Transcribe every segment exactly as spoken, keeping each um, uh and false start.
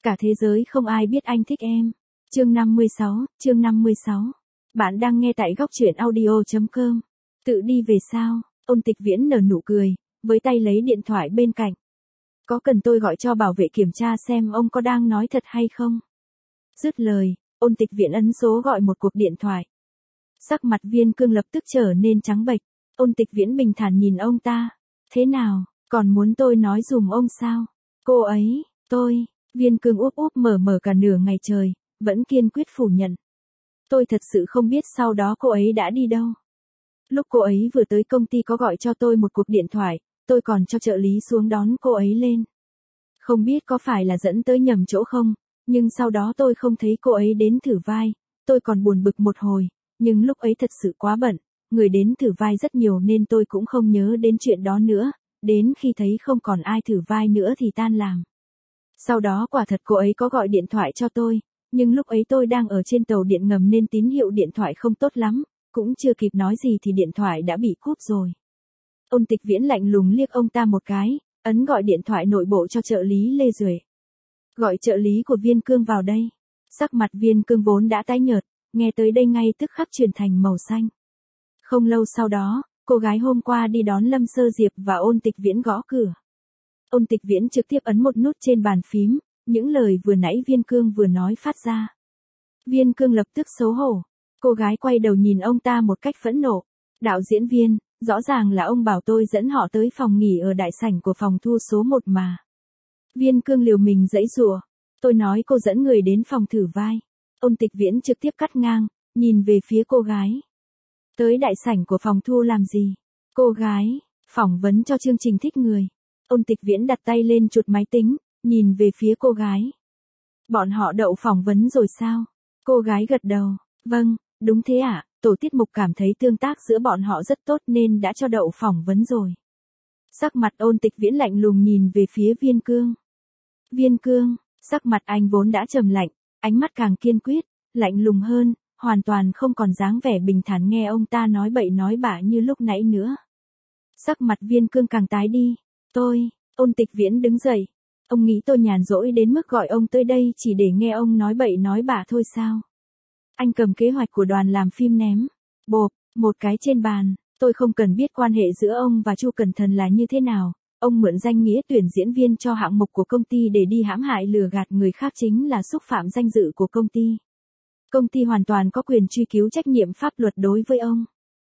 Cả thế giới không ai biết anh thích em. Chương năm mươi sáu, chương năm mươi sáu. Bạn đang nghe tại góc truyện audio chấm com. Tự đi về sao? Ôn Tịch Viễn nở nụ cười, với tay lấy điện thoại bên cạnh. Có cần tôi gọi cho bảo vệ kiểm tra xem ông có đang nói thật hay không? Dứt lời, Ôn Tịch Viễn ấn số gọi một cuộc điện thoại. Sắc mặt Viên Cương lập tức trở nên trắng bệch. Ôn Tịch Viễn bình thản nhìn ông ta. Thế nào, còn muốn tôi nói dùm ông sao? Cô ấy, tôi, Viên Cương úp úp mở mở cả nửa ngày trời, vẫn kiên quyết phủ nhận. Tôi thật sự không biết sau đó cô ấy đã đi đâu. Lúc cô ấy vừa tới công ty có gọi cho tôi một cuộc điện thoại, tôi còn cho trợ lý xuống đón cô ấy lên. Không biết có phải là dẫn tới nhầm chỗ không, nhưng sau đó tôi không thấy cô ấy đến thử vai, tôi còn buồn bực một hồi, nhưng lúc ấy thật sự quá bận, người đến thử vai rất nhiều nên tôi cũng không nhớ đến chuyện đó nữa, đến khi thấy không còn ai thử vai nữa thì tan làm. Sau đó quả thật cô ấy có gọi điện thoại cho tôi, nhưng lúc ấy tôi đang ở trên tàu điện ngầm nên tín hiệu điện thoại không tốt lắm, cũng chưa kịp nói gì thì điện thoại đã bị cúp rồi. Ôn Tịch Viễn lạnh lùng liếc ông ta một cái, ấn gọi điện thoại nội bộ cho trợ lý Lê Duệ. Gọi trợ lý của Viên Cương vào đây. Sắc mặt Viên Cương vốn đã tái nhợt, nghe tới đây ngay tức khắc chuyển thành màu xanh. Không lâu sau đó, cô gái hôm qua đi đón Lâm Sơ Diệp và Ôn Tịch Viễn gõ cửa. Ôn Tịch Viễn trực tiếp ấn một nút trên bàn phím, những lời vừa nãy Viên Cương vừa nói phát ra. Viên Cương lập tức xấu hổ. Cô gái quay đầu nhìn ông ta một cách phẫn nộ. Đạo diễn Viên, rõ ràng là ông bảo tôi dẫn họ tới phòng nghỉ ở đại sảnh của phòng thu số một mà. Viên Cương liều mình giãy giụa. Tôi nói cô dẫn người đến phòng thử vai. Ôn Tịch Viễn trực tiếp cắt ngang, nhìn về phía cô gái. Tới đại sảnh của phòng thu làm gì? Cô gái, phỏng vấn cho chương trình Thích Người. Ôn Tịch Viễn đặt tay lên chuột máy tính, nhìn về phía cô gái. Bọn họ đậu phỏng vấn rồi sao? Cô gái gật đầu. Vâng, đúng thế ạ, à, tổ tiết mục cảm thấy tương tác giữa bọn họ rất tốt nên đã cho đậu phỏng vấn rồi. Sắc mặt Ôn Tịch Viễn lạnh lùng nhìn về phía Viên Cương. Viên Cương, sắc mặt anh vốn đã trầm lạnh, ánh mắt càng kiên quyết, lạnh lùng hơn, hoàn toàn không còn dáng vẻ bình thản nghe ông ta nói bậy nói bạ như lúc nãy nữa. Sắc mặt Viên Cương càng tái đi. Tôi, Ôn Tịch Viễn đứng dậy. Ông nghĩ tôi nhàn rỗi đến mức gọi ông tới đây chỉ để nghe ông nói bậy nói bạ thôi sao? Anh cầm kế hoạch của đoàn làm phim ném. Bộp, một cái trên bàn. Tôi không cần biết quan hệ giữa ông và Chu Cẩn Thần là như thế nào. Ông mượn danh nghĩa tuyển diễn viên cho hạng mục của công ty để đi hãm hại lừa gạt người khác chính là xúc phạm danh dự của công ty. Công ty hoàn toàn có quyền truy cứu trách nhiệm pháp luật đối với ông.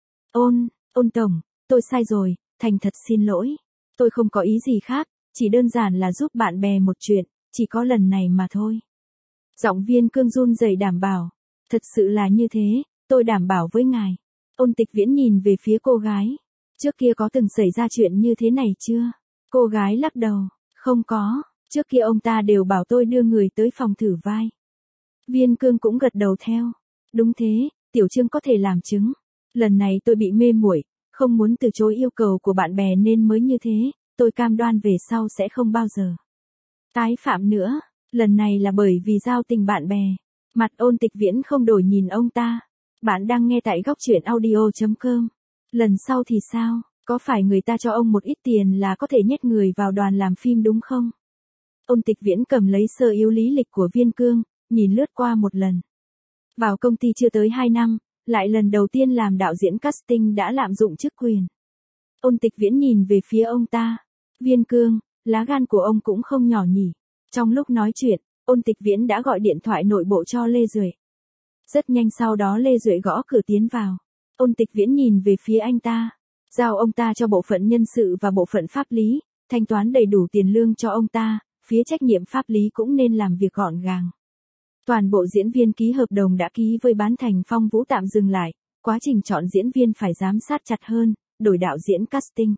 Ôn, Ôn Tổng, tôi sai rồi, thành thật xin lỗi. Tôi không có ý gì khác, chỉ đơn giản là giúp bạn bè một chuyện, chỉ có lần này mà thôi. Giọng Viên Cương run rẩy đảm bảo. Thật sự là như thế, tôi đảm bảo với ngài. Ôn Tịch Viễn nhìn về phía cô gái. Trước kia có từng xảy ra chuyện như thế này chưa? Cô gái lắc đầu. Không có, trước kia ông ta đều bảo tôi đưa người tới phòng thử vai. Viên Cương cũng gật đầu theo. Đúng thế, Tiểu Trương có thể làm chứng. Lần này tôi bị mê muội, không muốn từ chối yêu cầu của bạn bè nên mới như thế, tôi cam đoan về sau sẽ không bao giờ tái phạm nữa. Lần này là bởi vì giao tình bạn bè. Mặt Ôn Tịch Viễn không đổi nhìn ông ta. Bạn đang nghe tại góc truyện audio chấm com. Lần sau thì sao? Có phải người ta cho ông một ít tiền là có thể nhét người vào đoàn làm phim đúng không? Ôn Tịch Viễn cầm lấy sơ yếu lý lịch của Viên Cương, nhìn lướt qua một lần. Vào công ty chưa tới hai năm, lại lần đầu tiên làm đạo diễn casting đã lạm dụng chức quyền. Ôn Tịch Viễn nhìn về phía ông ta. Viên Cương, lá gan của ông cũng không nhỏ nhỉ. Trong lúc nói chuyện, Ôn Tịch Viễn đã gọi điện thoại nội bộ cho Lê Duệ. Rất nhanh sau đó Lê Duệ gõ cửa tiến vào. Ôn Tịch Viễn nhìn về phía anh ta. Giao ông ta cho bộ phận nhân sự và bộ phận pháp lý, thanh toán đầy đủ tiền lương cho ông ta, phía trách nhiệm pháp lý cũng nên làm việc gọn gàng. Toàn bộ diễn viên ký hợp đồng đã ký với Bán Thành Phong Vũ tạm dừng lại, quá trình chọn diễn viên phải giám sát chặt hơn, đổi đạo diễn casting.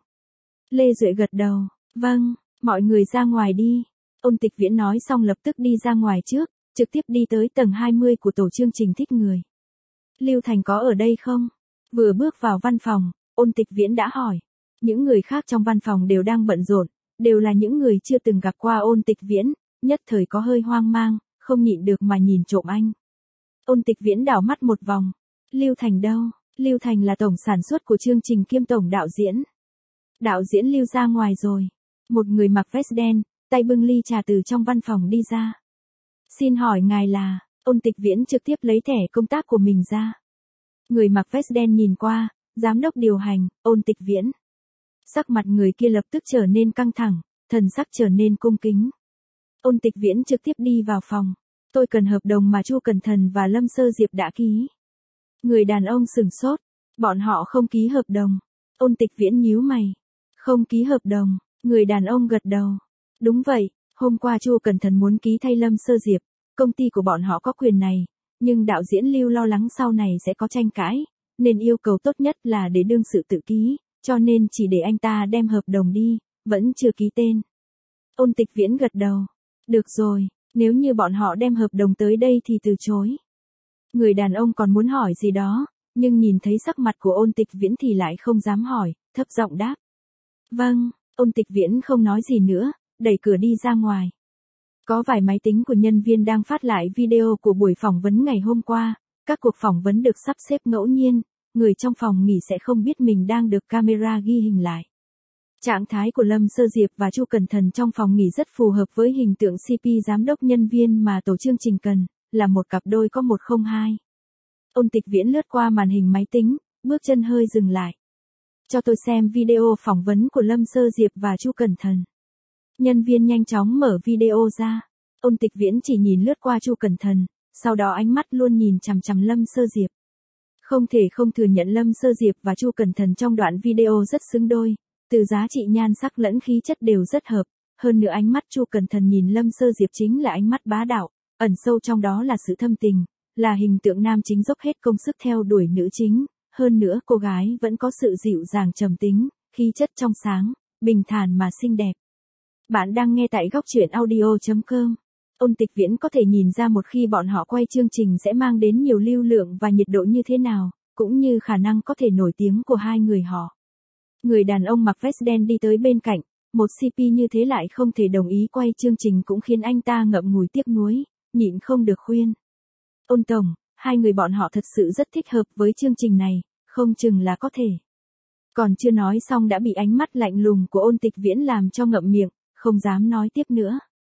Lê Duệ gật đầu. Vâng, mọi người ra ngoài đi. Ôn Tịch Viễn nói xong lập tức đi ra ngoài trước, trực tiếp đi tới tầng hai mươi của tổ chương trình Thích Người. Lưu Thành có ở đây không? Vừa bước vào văn phòng, Ôn Tịch Viễn đã hỏi. Những người khác trong văn phòng đều đang bận rộn, đều là những người chưa từng gặp qua Ôn Tịch Viễn, nhất thời có hơi hoang mang, không nhịn được mà nhìn trộm anh. Ôn Tịch Viễn đảo mắt một vòng. Lưu Thành đâu? Lưu Thành là tổng sản xuất của chương trình kiêm tổng đạo diễn. Đạo diễn Lưu ra ngoài rồi. Một người mặc vest đen, tay bưng ly trà từ trong văn phòng đi ra. Xin hỏi ngài là, Ôn Tịch Viễn trực tiếp lấy thẻ công tác của mình ra. Người mặc vest đen nhìn qua, giám đốc điều hành, Ôn Tịch Viễn. Sắc mặt người kia lập tức trở nên căng thẳng, thần sắc trở nên cung kính. Ôn Tịch Viễn trực tiếp đi vào phòng. Tôi cần hợp đồng mà Chu Cẩn Thần và Lâm Sơ Diệp đã ký. Người đàn ông sừng sốt. Bọn họ không ký hợp đồng. Ôn Tịch Viễn nhíu mày. Không ký hợp đồng. Người đàn ông gật đầu. Đúng vậy, hôm qua Chu Cẩn Thần muốn ký thay Lâm Sơ Diệp. Công ty của bọn họ có quyền này. Nhưng đạo diễn Lưu lo lắng sau này sẽ có tranh cãi. Nên yêu cầu tốt nhất là để đương sự tự ký. Cho nên chỉ để anh ta đem hợp đồng đi. Vẫn chưa ký tên. Ôn Tịch Viễn gật đầu. Được rồi, nếu như bọn họ đem hợp đồng tới đây thì từ chối. Người đàn ông còn muốn hỏi gì đó, nhưng nhìn thấy sắc mặt của Ôn Tịch Viễn thì lại không dám hỏi, thấp giọng đáp. Vâng, Ôn Tịch Viễn không nói gì nữa, đẩy cửa đi ra ngoài. Có vài máy tính của nhân viên đang phát lại video của buổi phỏng vấn ngày hôm qua, các cuộc phỏng vấn được sắp xếp ngẫu nhiên, người trong phòng nghỉ sẽ không biết mình đang được camera ghi hình lại. Trạng thái của Lâm Sơ Diệp và Chu Cẩn Thần trong phòng nghỉ rất phù hợp với hình tượng xê pê giám đốc nhân viên mà tổ chương trình cần, là một cặp đôi có một không hai. Ôn Tịch Viễn lướt qua màn hình máy tính, bước chân hơi dừng lại. Cho tôi xem video phỏng vấn của Lâm Sơ Diệp và Chu Cẩn Thần. Nhân viên nhanh chóng mở video ra. Ôn Tịch Viễn chỉ nhìn lướt qua Chu Cẩn Thần, sau đó ánh mắt luôn nhìn chằm chằm Lâm Sơ Diệp. Không thể không thừa nhận Lâm Sơ Diệp và Chu Cẩn Thần trong đoạn video rất xứng đôi. Từ giá trị nhan sắc lẫn khí chất đều rất hợp, hơn nữa ánh mắt Chu Cẩn Thần nhìn Lâm Sơ Diệp chính là ánh mắt bá đạo, ẩn sâu trong đó là sự thâm tình, là hình tượng nam chính dốc hết công sức theo đuổi nữ chính, hơn nữa cô gái vẫn có sự dịu dàng trầm tính, khí chất trong sáng, bình thản mà xinh đẹp. Bạn đang nghe tại góc truyện audio chấm com. Ôn Tịch Viễn có thể nhìn ra một khi bọn họ quay chương trình sẽ mang đến nhiều lưu lượng và nhiệt độ như thế nào, cũng như khả năng có thể nổi tiếng của hai người họ. Người đàn ông mặc vest đen đi tới bên cạnh, một xê pê như thế lại không thể đồng ý quay chương trình cũng khiến anh ta ngậm ngùi tiếc nuối, nhịn không được khuyên. Ôn tổng, hai người bọn họ thật sự rất thích hợp với chương trình này, không chừng là có thể. Còn chưa nói xong đã bị ánh mắt lạnh lùng của Ôn Tịch Viễn làm cho ngậm miệng, không dám nói tiếp nữa.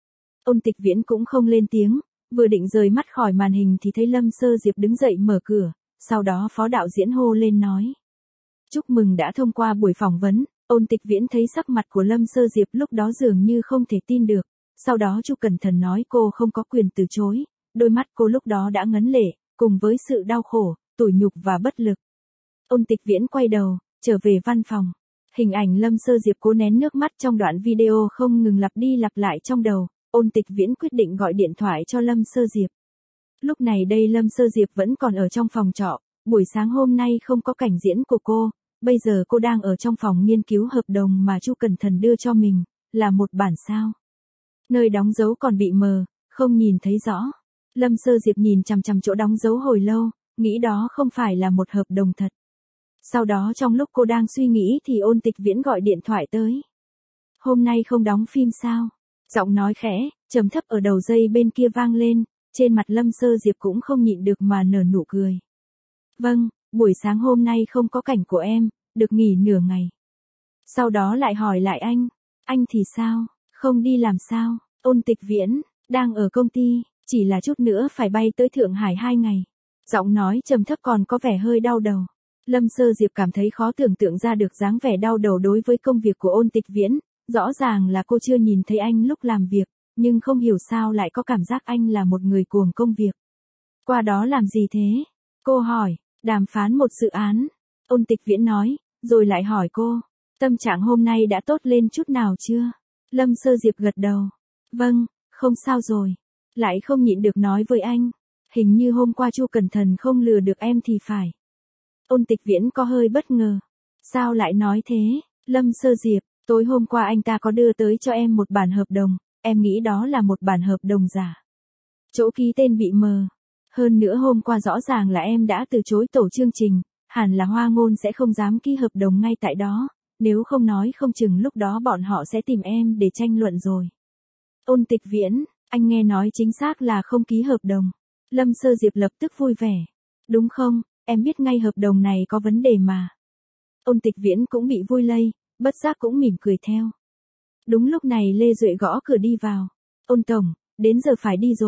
Ôn Tịch Viễn cũng không lên tiếng, vừa định rời mắt khỏi màn hình thì thấy Lâm Sơ Diệp đứng dậy mở cửa, sau đó phó đạo diễn hô lên nói. Chúc mừng đã thông qua buổi phỏng vấn. Ôn Tịch Viễn thấy sắc mặt của Lâm Sơ Diệp lúc đó dường như không thể tin được. Sau đó Chu Cẩn Thần nói cô không có quyền từ chối. Đôi mắt cô lúc đó đã ngấn lệ, cùng với sự đau khổ, tủi nhục và bất lực. Ôn Tịch Viễn quay đầu, trở về văn phòng. Hình ảnh Lâm Sơ Diệp cố nén nước mắt trong đoạn video không ngừng lặp đi lặp lại trong đầu. Ôn Tịch Viễn quyết định gọi điện thoại cho Lâm Sơ Diệp. Lúc này đây Lâm Sơ Diệp vẫn còn ở trong phòng trọ. Buổi sáng hôm nay không có cảnh diễn của cô. Bây giờ cô đang ở trong phòng nghiên cứu hợp đồng mà Chu Cẩn Thần đưa cho mình, là một bản sao. Nơi đóng dấu còn bị mờ, không nhìn thấy rõ. Lâm Sơ Diệp nhìn chằm chằm chỗ đóng dấu hồi lâu, nghĩ đó không phải là một hợp đồng thật. Sau đó trong lúc cô đang suy nghĩ thì Ôn Tịch Viễn gọi điện thoại tới. Hôm nay không đóng phim sao? Giọng nói khẽ, trầm thấp ở đầu dây bên kia vang lên, trên mặt Lâm Sơ Diệp cũng không nhịn được mà nở nụ cười. Vâng, buổi sáng hôm nay không có cảnh của em, được nghỉ nửa ngày. Sau đó lại hỏi lại anh, anh thì sao, không đi làm sao? Ôn Tịch Viễn, đang ở công ty, chỉ là chút nữa phải bay tới Thượng Hải hai ngày. Giọng nói trầm thấp còn có vẻ hơi đau đầu. Lâm Sơ Diệp cảm thấy khó tưởng tượng ra được dáng vẻ đau đầu đối với công việc của Ôn Tịch Viễn, rõ ràng là cô chưa nhìn thấy anh lúc làm việc, nhưng không hiểu sao lại có cảm giác anh là một người cuồng công việc. Qua đó làm gì thế? Cô hỏi, đàm phán một dự án. Ôn Tịch Viễn nói, rồi lại hỏi cô, tâm trạng hôm nay đã tốt lên chút nào chưa? Lâm Sơ Diệp gật đầu. Vâng, không sao rồi. Lại không nhịn được nói với anh, hình như hôm qua Chu Cẩn Thần không lừa được em thì phải. Ôn Tịch Viễn có hơi bất ngờ. Sao lại nói thế? Lâm Sơ Diệp, tối hôm qua anh ta có đưa tới cho em một bản hợp đồng, em nghĩ đó là một bản hợp đồng giả. Chỗ ký tên bị mờ. Hơn nữa hôm qua rõ ràng là em đã từ chối tổ chương trình, hẳn là Hoa Ngôn sẽ không dám ký hợp đồng ngay tại đó, nếu không nói không chừng lúc đó bọn họ sẽ tìm em để tranh luận rồi. Ôn Tịch Viễn, anh nghe nói chính xác là không ký hợp đồng. Lâm Sơ Diệp lập tức vui vẻ. Đúng không, em biết ngay hợp đồng này có vấn đề mà. Ôn Tịch Viễn cũng bị vui lây, bất giác cũng mỉm cười theo. Đúng lúc này Lê Duệ gõ cửa đi vào. Ôn tổng, đến giờ phải đi rồi,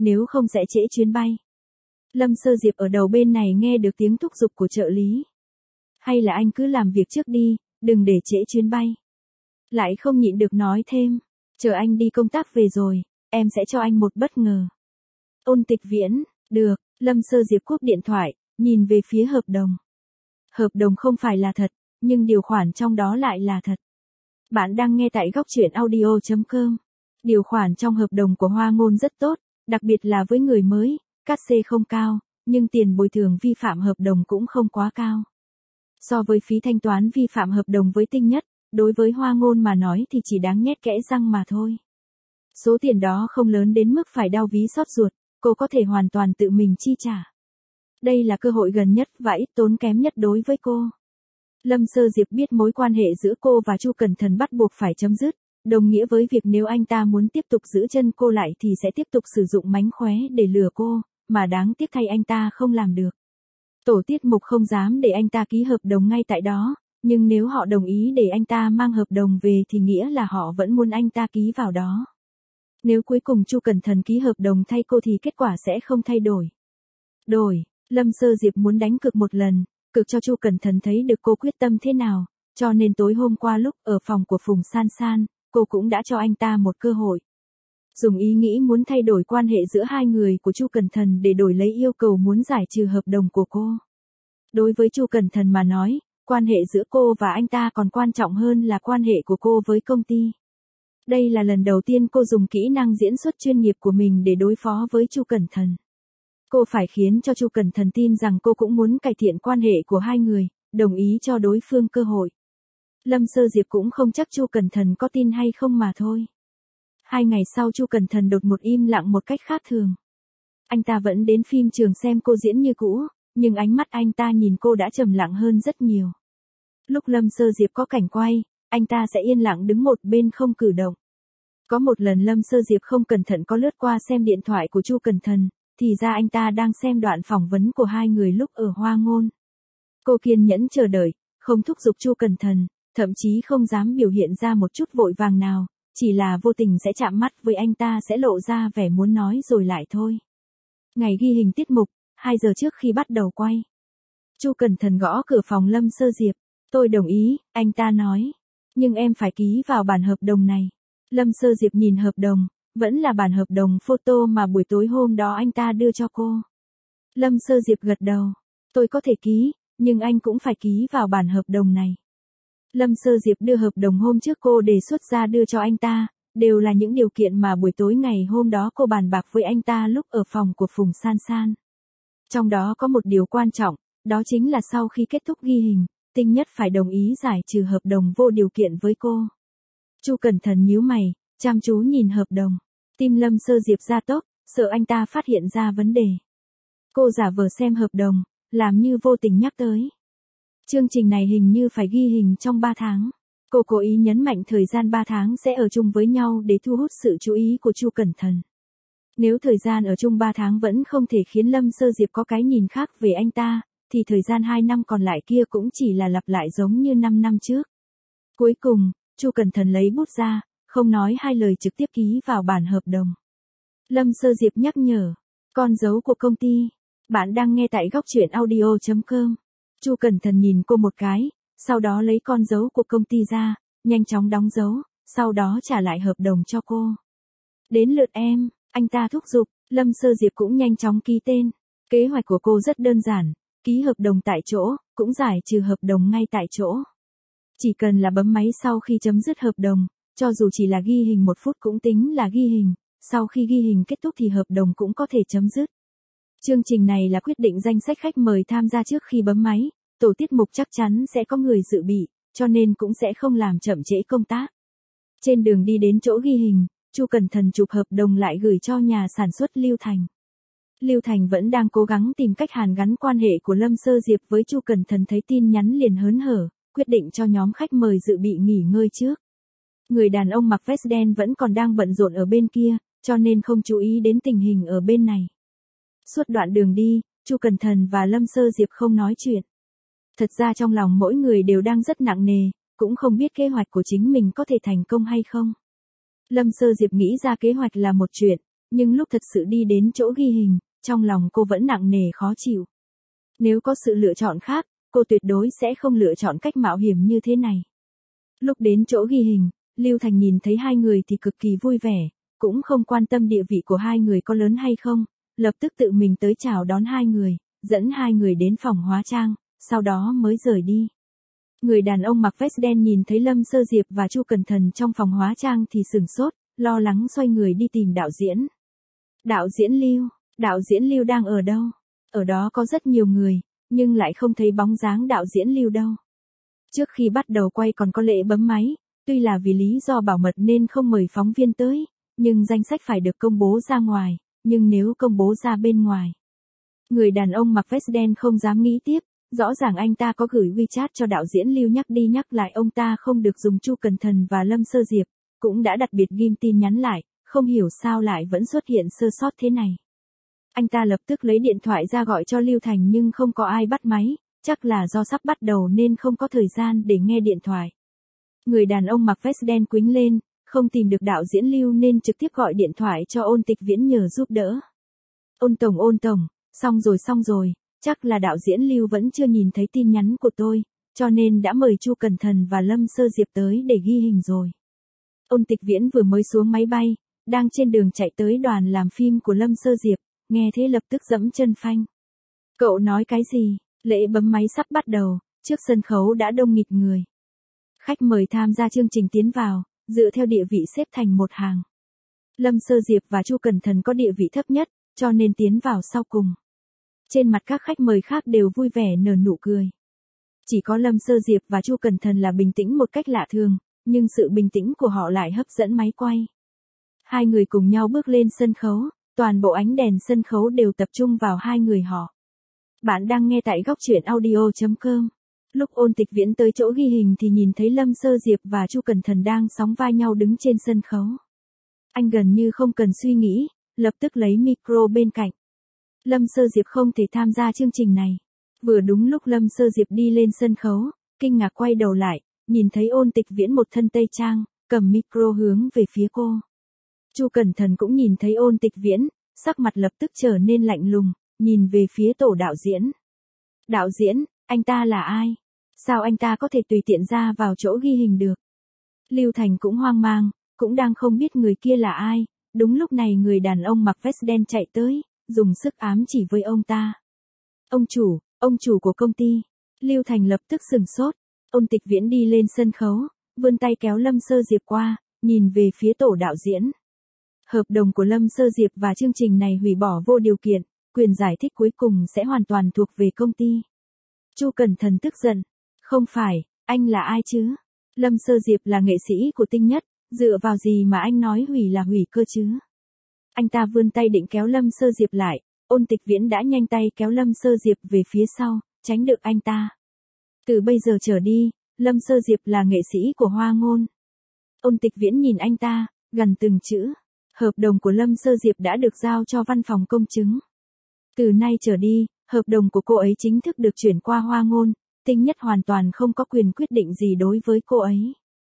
nếu không sẽ trễ chuyến bay. Lâm Sơ Diệp ở đầu bên này nghe được tiếng thúc giục của trợ lý. Hay là anh cứ làm việc trước đi, đừng để trễ chuyến bay. Lại không nhịn được nói thêm, chờ anh đi công tác về rồi, em sẽ cho anh một bất ngờ. Ôn Tịch Viễn, được, Lâm Sơ Diệp cúp điện thoại, nhìn về phía hợp đồng. Hợp đồng không phải là thật, nhưng điều khoản trong đó lại là thật. Bạn đang nghe tại góc truyện audio chấm com. Điều khoản trong hợp đồng của Hoa Ngôn rất tốt, đặc biệt là với người mới, cát xê không cao, nhưng tiền bồi thường vi phạm hợp đồng cũng không quá cao. So với phí thanh toán vi phạm hợp đồng với Tinh Nhất, đối với Hoa Ngôn mà nói thì chỉ đáng nhét kẽ răng mà thôi. Số tiền đó không lớn đến mức phải đau ví xót ruột, cô có thể hoàn toàn tự mình chi trả. Đây là cơ hội gần nhất và ít tốn kém nhất đối với cô. Lâm Sơ Diệp biết mối quan hệ giữa cô và Chu Cẩn Thần bắt buộc phải chấm dứt, đồng nghĩa với việc nếu anh ta muốn tiếp tục giữ chân cô lại thì sẽ tiếp tục sử dụng mánh khóe để lừa cô, mà đáng tiếc thay anh ta không làm được. Tổ tiết mục không dám để anh ta ký hợp đồng ngay tại đó, nhưng nếu họ đồng ý để anh ta mang hợp đồng về thì nghĩa là họ vẫn muốn anh ta ký vào đó. Nếu cuối cùng Chu Cẩn Thần ký hợp đồng thay cô thì kết quả sẽ không thay đổi. Đổi, Lâm Sơ Diệp muốn đánh cược một lần, cực cho Chu Cẩn Thần thấy được cô quyết tâm thế nào, cho nên tối hôm qua lúc ở phòng của Phùng San San, cô cũng đã cho anh ta một cơ hội. Dùng ý nghĩ muốn thay đổi quan hệ giữa hai người của Chu Cẩn Thần để đổi lấy yêu cầu muốn giải trừ hợp đồng của cô. Đối với Chu Cẩn Thần mà nói, quan hệ giữa cô và anh ta còn quan trọng hơn là quan hệ của cô với công ty. Đây là lần đầu tiên cô dùng kỹ năng diễn xuất chuyên nghiệp của mình để đối phó với Chu Cẩn Thần. Cô phải khiến cho Chu Cẩn Thần tin rằng cô cũng muốn cải thiện quan hệ của hai người, đồng ý cho đối phương cơ hội. Lâm Sơ Diệp cũng không chắc Chu Cẩn Thần có tin hay không mà thôi. Hai ngày sau Chu Cẩn Thần đột một im lặng một cách khác thường. Anh ta vẫn đến phim trường xem cô diễn như cũ, nhưng ánh mắt anh ta nhìn cô đã trầm lặng hơn rất nhiều. Lúc Lâm Sơ Diệp có cảnh quay, anh ta sẽ yên lặng đứng một bên không cử động. Có một lần Lâm Sơ Diệp không cẩn thận có lướt qua xem điện thoại của Chu Cẩn Thần, thì ra anh ta đang xem đoạn phỏng vấn của hai người lúc ở Hoa Ngôn. Cô kiên nhẫn chờ đợi, không thúc giục Chu Cẩn Thần, thậm chí không dám biểu hiện ra một chút vội vàng nào, chỉ là vô tình sẽ chạm mắt với anh ta sẽ lộ ra vẻ muốn nói rồi lại thôi. Ngày ghi hình tiết mục, hai giờ trước khi bắt đầu quay. Chu Cẩn Thần gõ cửa phòng Lâm Sơ Diệp, tôi đồng ý, anh ta nói. Nhưng em phải ký vào bản hợp đồng này. Lâm Sơ Diệp nhìn hợp đồng, vẫn là bản hợp đồng photo mà buổi tối hôm đó anh ta đưa cho cô. Lâm Sơ Diệp gật đầu, tôi có thể ký, nhưng anh cũng phải ký vào bản hợp đồng này. Lâm Sơ Diệp đưa hợp đồng hôm trước cô đề xuất ra đưa cho anh ta, đều là những điều kiện mà buổi tối ngày hôm đó cô bàn bạc với anh ta lúc ở phòng của Phùng San San. Trong đó có một điều quan trọng, đó chính là sau khi kết thúc ghi hình, Tinh Nhất phải đồng ý giải trừ hợp đồng vô điều kiện với cô. Chu Cẩn Thần nhíu mày, chăm chú nhìn hợp đồng. Tim Lâm Sơ Diệp ra tốc, sợ anh ta phát hiện ra vấn đề. Cô giả vờ xem hợp đồng, làm như vô tình nhắc tới. Chương trình này hình như phải ghi hình trong ba tháng. Cô cố ý nhấn mạnh thời gian ba tháng sẽ ở chung với nhau để thu hút sự chú ý của Chu Cẩn Thần. Nếu thời gian ở chung ba tháng vẫn không thể khiến Lâm Sơ Diệp có cái nhìn khác về anh ta, thì thời gian hai năm còn lại kia cũng chỉ là lặp lại giống như năm năm trước. Cuối cùng, Chu Cẩn Thần lấy bút ra, không nói hai lời trực tiếp ký vào bản hợp đồng. Lâm Sơ Diệp nhắc nhở, con dấu của công ty. Bạn đang nghe tại góc truyện audio chấm com. Chu Cẩn Thần nhìn cô một cái, sau đó lấy con dấu của công ty ra, nhanh chóng đóng dấu, sau đó trả lại hợp đồng cho cô. Đến lượt em, anh ta thúc giục, Lâm Sơ Diệp cũng nhanh chóng ký tên. Kế hoạch của cô rất đơn giản, ký hợp đồng tại chỗ, cũng giải trừ hợp đồng ngay tại chỗ. Chỉ cần là bấm máy sau khi chấm dứt hợp đồng, cho dù chỉ là ghi hình một phút cũng tính là ghi hình, sau khi ghi hình kết thúc thì hợp đồng cũng có thể chấm dứt. Chương trình này là quyết định danh sách khách mời tham gia trước khi bấm máy, tổ tiết mục chắc chắn sẽ có người dự bị, cho nên cũng sẽ không làm chậm trễ công tác. Trên đường đi đến chỗ ghi hình, Chu Cẩn Thần chụp hợp đồng lại gửi cho nhà sản xuất Lưu Thành. Lưu Thành vẫn đang cố gắng tìm cách hàn gắn quan hệ của Lâm Sơ Diệp với Chu Cẩn Thần, thấy tin nhắn liền hớn hở, quyết định cho nhóm khách mời dự bị nghỉ ngơi trước. Người đàn ông mặc vest đen vẫn còn đang bận rộn ở bên kia, cho nên không chú ý đến tình hình ở bên này. Suốt đoạn đường đi, Chu Cẩn Thần và Lâm Sơ Diệp không nói chuyện. Thật ra trong lòng mỗi người đều đang rất nặng nề, cũng không biết kế hoạch của chính mình có thể thành công hay không. Lâm Sơ Diệp nghĩ ra kế hoạch là một chuyện, Nhưng lúc thật sự đi đến chỗ ghi hình, trong lòng cô vẫn nặng nề khó chịu. Nếu có sự lựa chọn khác, cô tuyệt đối sẽ không lựa chọn cách mạo hiểm như thế này. Lúc đến chỗ ghi hình, Lưu Thành nhìn thấy hai người thì cực kỳ vui vẻ, cũng không quan tâm địa vị của hai người có lớn hay không, lập tức tự mình tới chào đón hai người, dẫn hai người đến phòng hóa trang, sau đó mới rời đi. Người đàn ông mặc vest đen nhìn thấy Lâm Sơ Diệp và Chu Cẩn Thần trong phòng hóa trang thì sửng sốt, lo lắng xoay người đi tìm đạo diễn. Đạo diễn Lưu, đạo diễn Lưu đang ở đâu? Ở đó có rất nhiều người, nhưng lại không thấy bóng dáng đạo diễn Lưu đâu. Trước khi bắt đầu quay còn có lễ bấm máy, tuy là vì lý do bảo mật nên không mời phóng viên tới, nhưng danh sách phải được công bố ra ngoài, nhưng nếu công bố ra bên ngoài. Người đàn ông mặc vest đen không dám nghĩ tiếp, rõ ràng anh ta có gửi WeChat cho đạo diễn Lưu nhắc đi nhắc lại ông ta không được dùng Chu Cẩn Thần và Lâm Sơ Diệp, cũng đã đặc biệt ghim tin nhắn lại, không hiểu sao lại vẫn xuất hiện sơ sót thế này. Anh ta lập tức lấy điện thoại ra gọi cho Lưu Thành nhưng không có ai bắt máy, chắc là do sắp bắt đầu nên không có thời gian để nghe điện thoại. Người đàn ông mặc vest đen quĩnh lên, không tìm được đạo diễn Lưu nên trực tiếp gọi điện thoại cho Ôn Tịch Viễn nhờ giúp đỡ. Ôn tổng ôn tổng, xong rồi xong rồi, chắc là đạo diễn Lưu vẫn chưa nhìn thấy tin nhắn của tôi, cho nên đã mời Chu Cẩn Thần và Lâm Sơ Diệp tới để ghi hình rồi. Ôn Tịch Viễn vừa mới xuống máy bay, đang trên đường chạy tới đoàn làm phim của Lâm Sơ Diệp, nghe thế lập tức giẫm chân phanh. Cậu nói cái gì? Lễ bấm máy sắp bắt đầu, trước sân khấu đã đông nghịt người. Khách mời tham gia chương trình tiến vào, dựa theo địa vị xếp thành một hàng. Lâm Sơ Diệp và Chu Cẩn Thần có địa vị thấp nhất, cho nên tiến vào sau cùng. Trên mặt các khách mời khác đều vui vẻ nở nụ cười. Chỉ có Lâm Sơ Diệp và Chu Cẩn Thần là bình tĩnh một cách lạ thường, nhưng sự bình tĩnh của họ lại hấp dẫn máy quay. Hai người cùng nhau bước lên sân khấu, toàn bộ ánh đèn sân khấu đều tập trung vào hai người họ. Bạn đang nghe tại góc truyện audio chấm com. Lúc Ôn Tịch Viễn tới chỗ ghi hình thì nhìn thấy Lâm Sơ Diệp và Chu Cẩn Thần đang sóng vai nhau đứng trên sân khấu. Anh gần như không cần suy nghĩ, lập tức lấy micro bên cạnh. Lâm Sơ Diệp không thể tham gia chương trình này. Vừa đúng lúc Lâm Sơ Diệp đi lên sân khấu, kinh ngạc quay đầu lại, nhìn thấy Ôn Tịch Viễn một thân tây trang, cầm micro hướng về phía cô. Chu Cẩn Thần cũng nhìn thấy Ôn Tịch Viễn, sắc mặt lập tức trở nên lạnh lùng, nhìn về phía tổ đạo diễn. Đạo diễn, anh ta là ai? Sao anh ta có thể tùy tiện ra vào chỗ ghi hình được? Lưu Thành cũng hoang mang, cũng đang không biết người kia là ai. Đúng lúc này người đàn ông mặc vest đen chạy tới, dùng sức ám chỉ với ông ta. Ông chủ, ông chủ của công ty. Lưu Thành lập tức sừng sốt. Ôn Tịch Viễn đi lên sân khấu, vươn tay kéo Lâm Sơ Diệp qua, nhìn về phía tổ đạo diễn. Hợp đồng của Lâm Sơ Diệp và chương trình này hủy bỏ vô điều kiện, quyền giải thích cuối cùng sẽ hoàn toàn thuộc về công ty. Chu Cẩn Thần tức giận. Không phải, anh là ai chứ? Lâm Sơ Diệp là nghệ sĩ của Tinh Nhất, dựa vào gì mà anh nói hủy là hủy cơ chứ? Anh ta vươn tay định kéo Lâm Sơ Diệp lại, Ôn Tịch Viễn đã nhanh tay kéo Lâm Sơ Diệp về phía sau, tránh được anh ta. Từ bây giờ trở đi, Lâm Sơ Diệp là nghệ sĩ của Hoa Ngôn. Ôn Tịch Viễn nhìn anh ta, gần từng chữ. Hợp đồng của Lâm Sơ Diệp đã được giao cho văn phòng công chứng. Từ nay trở đi, hợp đồng của cô ấy chính thức được chuyển qua Hoa Ngôn, Tinh Nhất hoàn toàn không có quyền quyết định gì đối với cô ấy.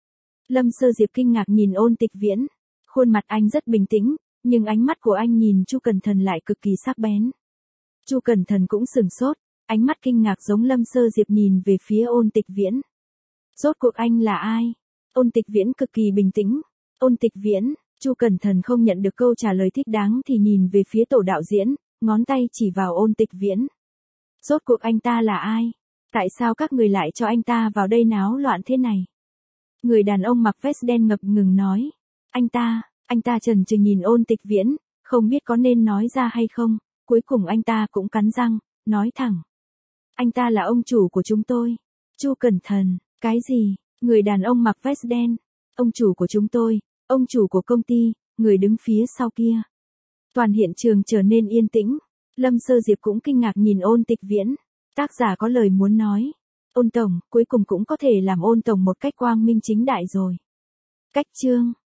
Lâm Sơ Diệp kinh ngạc nhìn Ôn Tịch Viễn. Khuôn mặt anh rất bình tĩnh, nhưng ánh mắt của anh nhìn Chu Cẩn Thần lại cực kỳ sắc bén. Chu Cẩn Thần cũng sửng sốt, ánh mắt kinh ngạc giống Lâm Sơ Diệp nhìn về phía Ôn Tịch Viễn. Rốt cuộc anh là ai? Ôn Tịch Viễn cực kỳ bình tĩnh. Ôn Tịch Viễn, Chu Cẩn Thần không nhận được câu trả lời thích đáng thì nhìn về phía tổ đạo diễn, ngón tay chỉ vào Ôn Tịch Viễn. Rốt cuộc anh ta là ai? Tại sao các người lại cho anh ta vào đây náo loạn thế này? Người đàn ông mặc vest đen ngập ngừng nói. Anh ta, anh ta chần chừ nhìn Ôn Tịch Viễn, không biết có nên nói ra hay không, cuối cùng anh ta cũng cắn răng, nói thẳng. Anh ta là ông chủ của chúng tôi. Chu Cẩn Thần, cái gì? Người đàn ông mặc vest đen. Ông chủ của chúng tôi, ông chủ của công ty, người đứng phía sau kia. Toàn hiện trường trở nên yên tĩnh. Lâm Sơ Diệp cũng kinh ngạc nhìn Ôn Tịch Viễn. Tác giả có lời muốn nói. Ôn tổng, cuối cùng cũng có thể làm Ôn tổng một cách quang minh chính đại rồi. Cách chương.